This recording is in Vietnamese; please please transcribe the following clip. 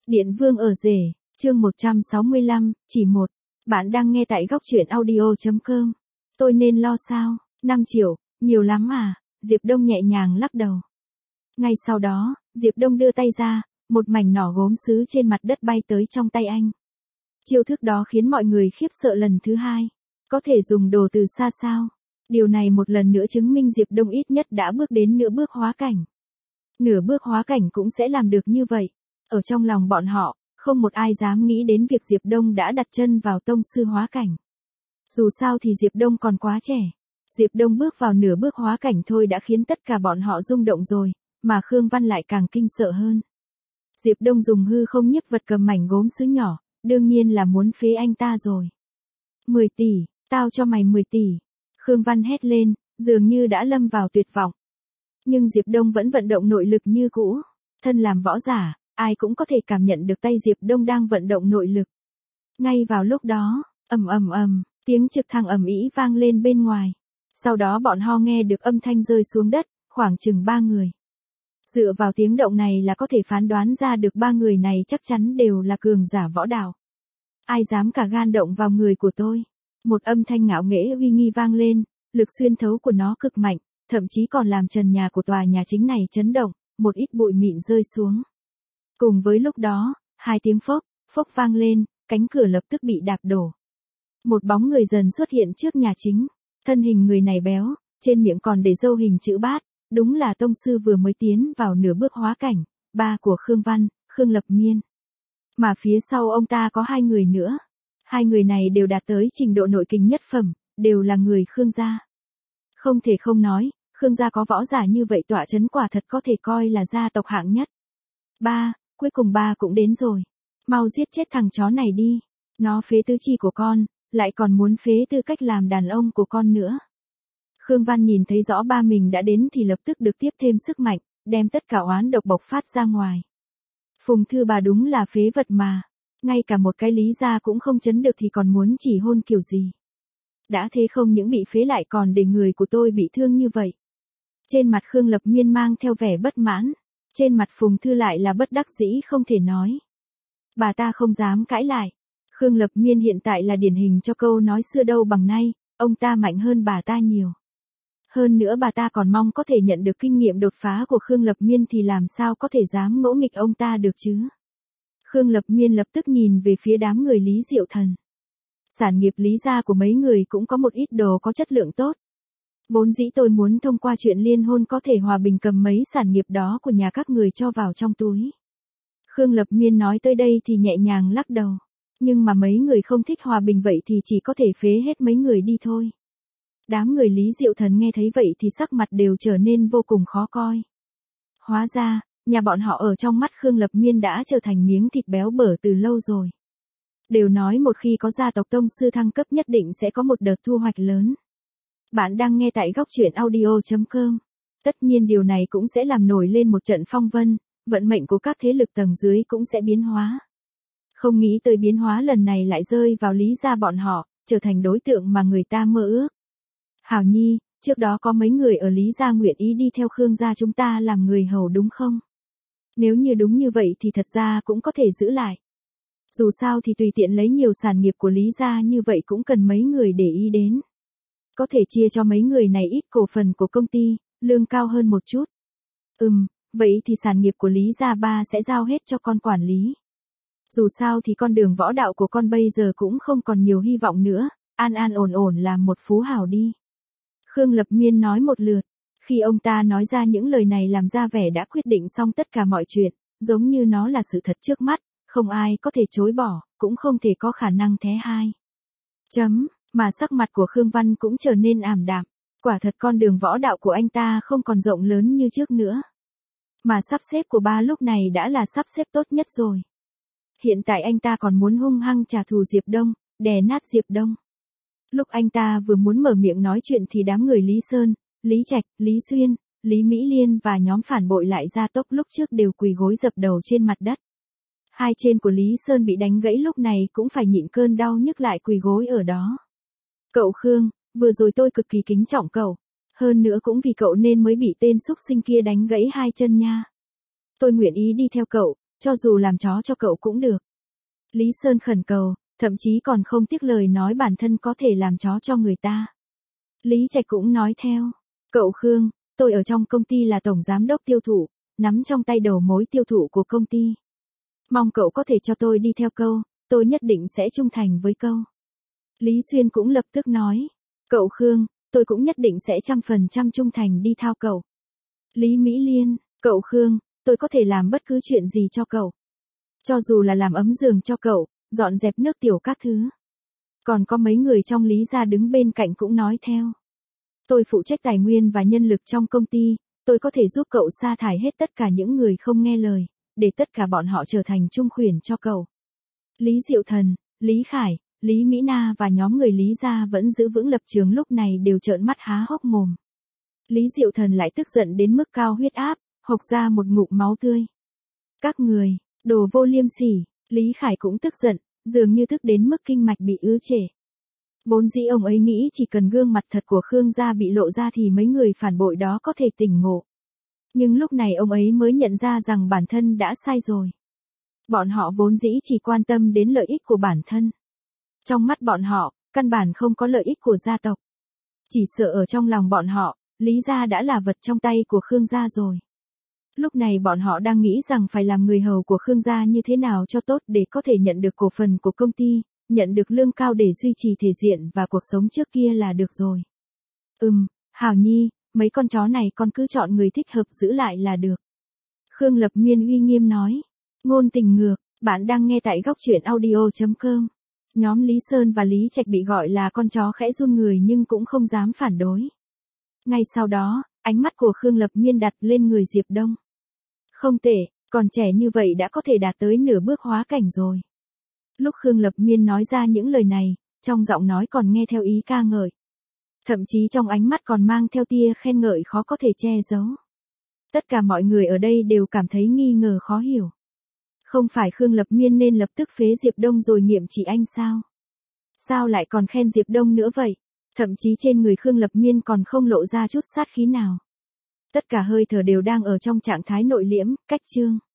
Điện Vương ở rể, chương 165, chỉ một. Bạn đang nghe tại góc truyện audio.com. Tôi nên lo sao? 5 triệu, nhiều lắm à? Diệp Đông nhẹ nhàng lắc đầu. Ngay sau đó, Diệp Đông đưa tay ra, một mảnh nỏ gốm sứ trên mặt đất bay tới trong tay anh. Chiêu thức đó khiến mọi người khiếp sợ lần thứ hai. Có thể dùng đồ từ xa sao? Điều này một lần nữa chứng minh Diệp Đông ít nhất đã bước đến nửa bước hóa cảnh. Nửa bước hóa cảnh cũng sẽ làm được như vậy. Ở trong lòng bọn họ, không một ai dám nghĩ đến việc Diệp Đông đã đặt chân vào tông sư hóa cảnh. Dù sao thì Diệp Đông còn quá trẻ. Diệp Đông bước vào nửa bước hóa cảnh thôi đã khiến tất cả bọn họ rung động rồi, mà Khương Văn lại càng kinh sợ hơn. Diệp Đông dùng hư không nhiếp vật cầm mảnh gốm sứ nhỏ, đương nhiên là muốn phế anh ta rồi. 10 tỷ, tao cho mày 10 tỷ. Khương Văn hét lên, dường như đã lâm vào tuyệt vọng. Nhưng Diệp Đông vẫn vận động nội lực như cũ. Thân làm võ giả, ai cũng có thể cảm nhận được tay Diệp Đông đang vận động nội lực. Ngay vào lúc đó, ầm ầm ầm, tiếng trực thăng ầm ĩ vang lên bên ngoài. Sau đó bọn họ nghe được âm thanh rơi xuống đất, khoảng chừng 3 người. Dựa vào tiếng động này là có thể phán đoán ra được 3 người này chắc chắn đều là cường giả võ đạo. Ai dám cả gan động vào người của tôi? Một âm thanh ngạo nghễ uy nghi vang lên, lực xuyên thấu của nó cực mạnh, thậm chí còn làm trần nhà của tòa nhà chính này chấn động, một ít bụi mịn rơi xuống. Cùng với lúc đó, 2 tiếng phốc, phốc vang lên, cánh cửa lập tức bị đạp đổ. Một bóng người dần xuất hiện trước nhà chính, thân hình người này béo, trên miệng còn để râu hình chữ bát, đúng là tông sư vừa mới tiến vào nửa bước hóa cảnh, ba của Khương Văn, Khương Lập Miên. Mà phía sau ông ta có 2 người nữa. 2 người này đều đạt tới trình độ nội kình nhất phẩm, đều là người Khương gia. Không thể không nói, Khương gia có võ giả như vậy tọa chấn quả thật có thể coi là gia tộc hạng nhất. Ba, cuối cùng ba cũng đến rồi. Mau giết chết thằng chó này đi. Nó phế tứ chi của con, lại còn muốn phế tư cách làm đàn ông của con nữa. Khương Văn nhìn thấy rõ ba mình đã đến thì lập tức được tiếp thêm sức mạnh, đem tất cả oán độc bộc phát ra ngoài. Phùng Thư bà đúng là phế vật mà. Ngay cả một cái Lý gia cũng không chấn được thì còn muốn chỉ hôn kiểu gì. Đã thế không những bị phế lại còn để người của tôi bị thương như vậy. Trên mặt Khương Lập Miên mang theo vẻ bất mãn. Trên mặt Phùng Thư lại là bất đắc dĩ không thể nói. Bà ta không dám cãi lại. Khương Lập Miên hiện tại là điển hình cho câu nói xưa đâu bằng nay, ông ta mạnh hơn bà ta nhiều. Hơn nữa bà ta còn mong có thể nhận được kinh nghiệm đột phá của Khương Lập Miên thì làm sao có thể dám ngỗ nghịch ông ta được chứ. Khương Lập Miên lập tức nhìn về phía đám người Lý Diệu Thần. Sản nghiệp Lý gia của mấy người cũng có một ít đồ có chất lượng tốt. Vốn dĩ tôi muốn thông qua chuyện liên hôn có thể hòa bình cầm mấy sản nghiệp đó của nhà các người cho vào trong túi. Khương Lập Miên nói tới đây thì nhẹ nhàng lắc đầu. Nhưng mà mấy người không thích hòa bình vậy thì chỉ có thể phế hết mấy người đi thôi. Đám người Lý Diệu Thần nghe thấy vậy thì sắc mặt đều trở nên vô cùng khó coi. Hóa ra, nhà bọn họ ở trong mắt Khương Lập Miên đã trở thành miếng thịt béo bở từ lâu rồi. Đều nói một khi có gia tộc tông sư thăng cấp nhất định sẽ có một đợt thu hoạch lớn. Bạn đang nghe tại góc truyện audio.com. Tất nhiên điều này cũng sẽ làm nổi lên một trận phong vân, vận mệnh của các thế lực tầng dưới cũng sẽ biến hóa. Không nghĩ tới biến hóa lần này lại rơi vào Lý gia bọn họ, trở thành đối tượng mà người ta mơ ước. Hảo Nhi, trước đó có mấy người ở Lý gia nguyện ý đi theo Khương gia chúng ta làm người hầu đúng không? Nếu như đúng như vậy thì thật ra cũng có thể giữ lại. Dù sao thì tùy tiện lấy nhiều sản nghiệp của Lý gia như vậy cũng cần mấy người để ý đến. Có thể chia cho mấy người này ít cổ phần của công ty, lương cao hơn một chút. Vậy thì sản nghiệp của Lý gia ba sẽ giao hết cho con quản lý. Dù sao thì con đường võ đạo của con bây giờ cũng không còn nhiều hy vọng nữa, an an ổn ổn làm một phú hào đi. Khương Lập Miên nói một lượt, khi ông ta nói ra những lời này làm ra vẻ đã quyết định xong tất cả mọi chuyện, giống như nó là sự thật trước mắt, không ai có thể chối bỏ, cũng không thể có khả năng thế hai. Mà sắc mặt của Khương Văn cũng trở nên ảm đạm, quả thật con đường võ đạo của anh ta không còn rộng lớn như trước nữa. Mà sắp xếp của ba lúc này đã là sắp xếp tốt nhất rồi. Hiện tại anh ta còn muốn hung hăng trả thù Diệp Đông, đè nát Diệp Đông. Lúc anh ta vừa muốn mở miệng nói chuyện thì đám người Lý Sơn, Lý Trạch, Lý Xuyên, Lý Mỹ Liên và nhóm phản bội lại gia tốc lúc trước đều quỳ gối dập đầu trên mặt đất. Hai chân của Lý Sơn bị đánh gãy lúc này cũng phải nhịn cơn đau nhức lại quỳ gối ở đó. Cậu Khương, vừa rồi tôi cực kỳ kính trọng cậu. Hơn nữa cũng vì cậu nên mới bị tên xúc sinh kia đánh gãy hai chân nha. Tôi nguyện ý đi theo cậu, cho dù làm chó cho cậu cũng được. Lý Sơn khẩn cầu, thậm chí còn không tiếc lời nói bản thân có thể làm chó cho người ta. Lý Trạch cũng nói theo, cậu Khương, tôi ở trong công ty là tổng giám đốc tiêu thụ, nắm trong tay đầu mối tiêu thụ của công ty. Mong cậu có thể cho tôi đi theo câu, tôi nhất định sẽ trung thành với câu. Lý Xuyên cũng lập tức nói, cậu Khương, tôi cũng nhất định sẽ 100% trung thành đi theo cậu. Lý Mỹ Liên, cậu Khương, tôi có thể làm bất cứ chuyện gì cho cậu. Cho dù là làm ấm giường cho cậu, dọn dẹp nước tiểu các thứ. Còn có mấy người trong Lý gia đứng bên cạnh cũng nói theo. Tôi phụ trách tài nguyên và nhân lực trong công ty, tôi có thể giúp cậu sa thải hết tất cả những người không nghe lời, để tất cả bọn họ trở thành trung khuyển cho cậu. Lý Diệu Thần, Lý Khải, Lý Mỹ Na và nhóm người Lý gia vẫn giữ vững lập trường lúc này đều trợn mắt há hốc mồm. Lý Diệu Thần lại tức giận đến mức cao huyết áp, hộc ra một ngụm máu tươi. Các người, đồ vô liêm sỉ, Lý Khải cũng tức giận, dường như tức đến mức kinh mạch bị ứ trệ. Vốn dĩ ông ấy nghĩ chỉ cần gương mặt thật của Khương gia bị lộ ra thì mấy người phản bội đó có thể tỉnh ngộ. Nhưng lúc này ông ấy mới nhận ra rằng bản thân đã sai rồi. Bọn họ vốn dĩ chỉ quan tâm đến lợi ích của bản thân. Trong mắt bọn họ, căn bản không có lợi ích của gia tộc. Chỉ sợ ở trong lòng bọn họ, Lý gia đã là vật trong tay của Khương gia rồi. Lúc này bọn họ đang nghĩ rằng phải làm người hầu của Khương gia như thế nào cho tốt để có thể nhận được cổ phần của công ty, nhận được lương cao để duy trì thể diện và cuộc sống trước kia là được rồi. Hảo Nhi, mấy con chó này con cứ chọn người thích hợp giữ lại là được. Khương Lập Miên uy nghiêm nói. Ngôn tình ngược, bạn đang nghe tại góc truyện audio.com. Nhóm Lý Sơn và Lý Trạch bị gọi là con chó khẽ run người nhưng cũng không dám phản đối. Ngay sau đó, ánh mắt của Khương Lập Miên đặt lên người Diệp Đông. Không tệ, còn trẻ như vậy đã có thể đạt tới nửa bước hóa cảnh rồi. Lúc Khương Lập Miên nói ra những lời này, trong giọng nói còn nghe theo ý ca ngợi. Thậm chí trong ánh mắt còn mang theo tia khen ngợi khó có thể che giấu. Tất cả mọi người ở đây đều cảm thấy nghi ngờ khó hiểu. Không phải Khương Lập Miên nên lập tức phế Diệp Đông rồi nghiệm trị anh sao? Sao lại còn khen Diệp Đông nữa vậy? Thậm chí trên người Khương Lập Miên còn không lộ ra chút sát khí nào. Tất cả hơi thở đều đang ở trong trạng thái nội liễm, cách chương.